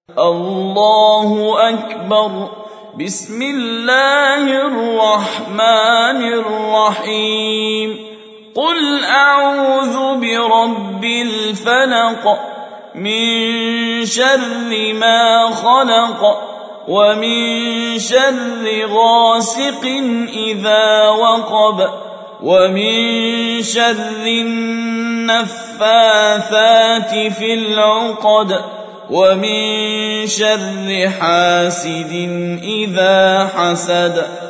الله أكبر. بسم الله الرحمن الرحيم. قل أعوذ برب الفلق من شر ما خلق ومن شر غاسق إذا وقب ومن شر النفاثات في العقد ومن شر حاسد إذا حسد.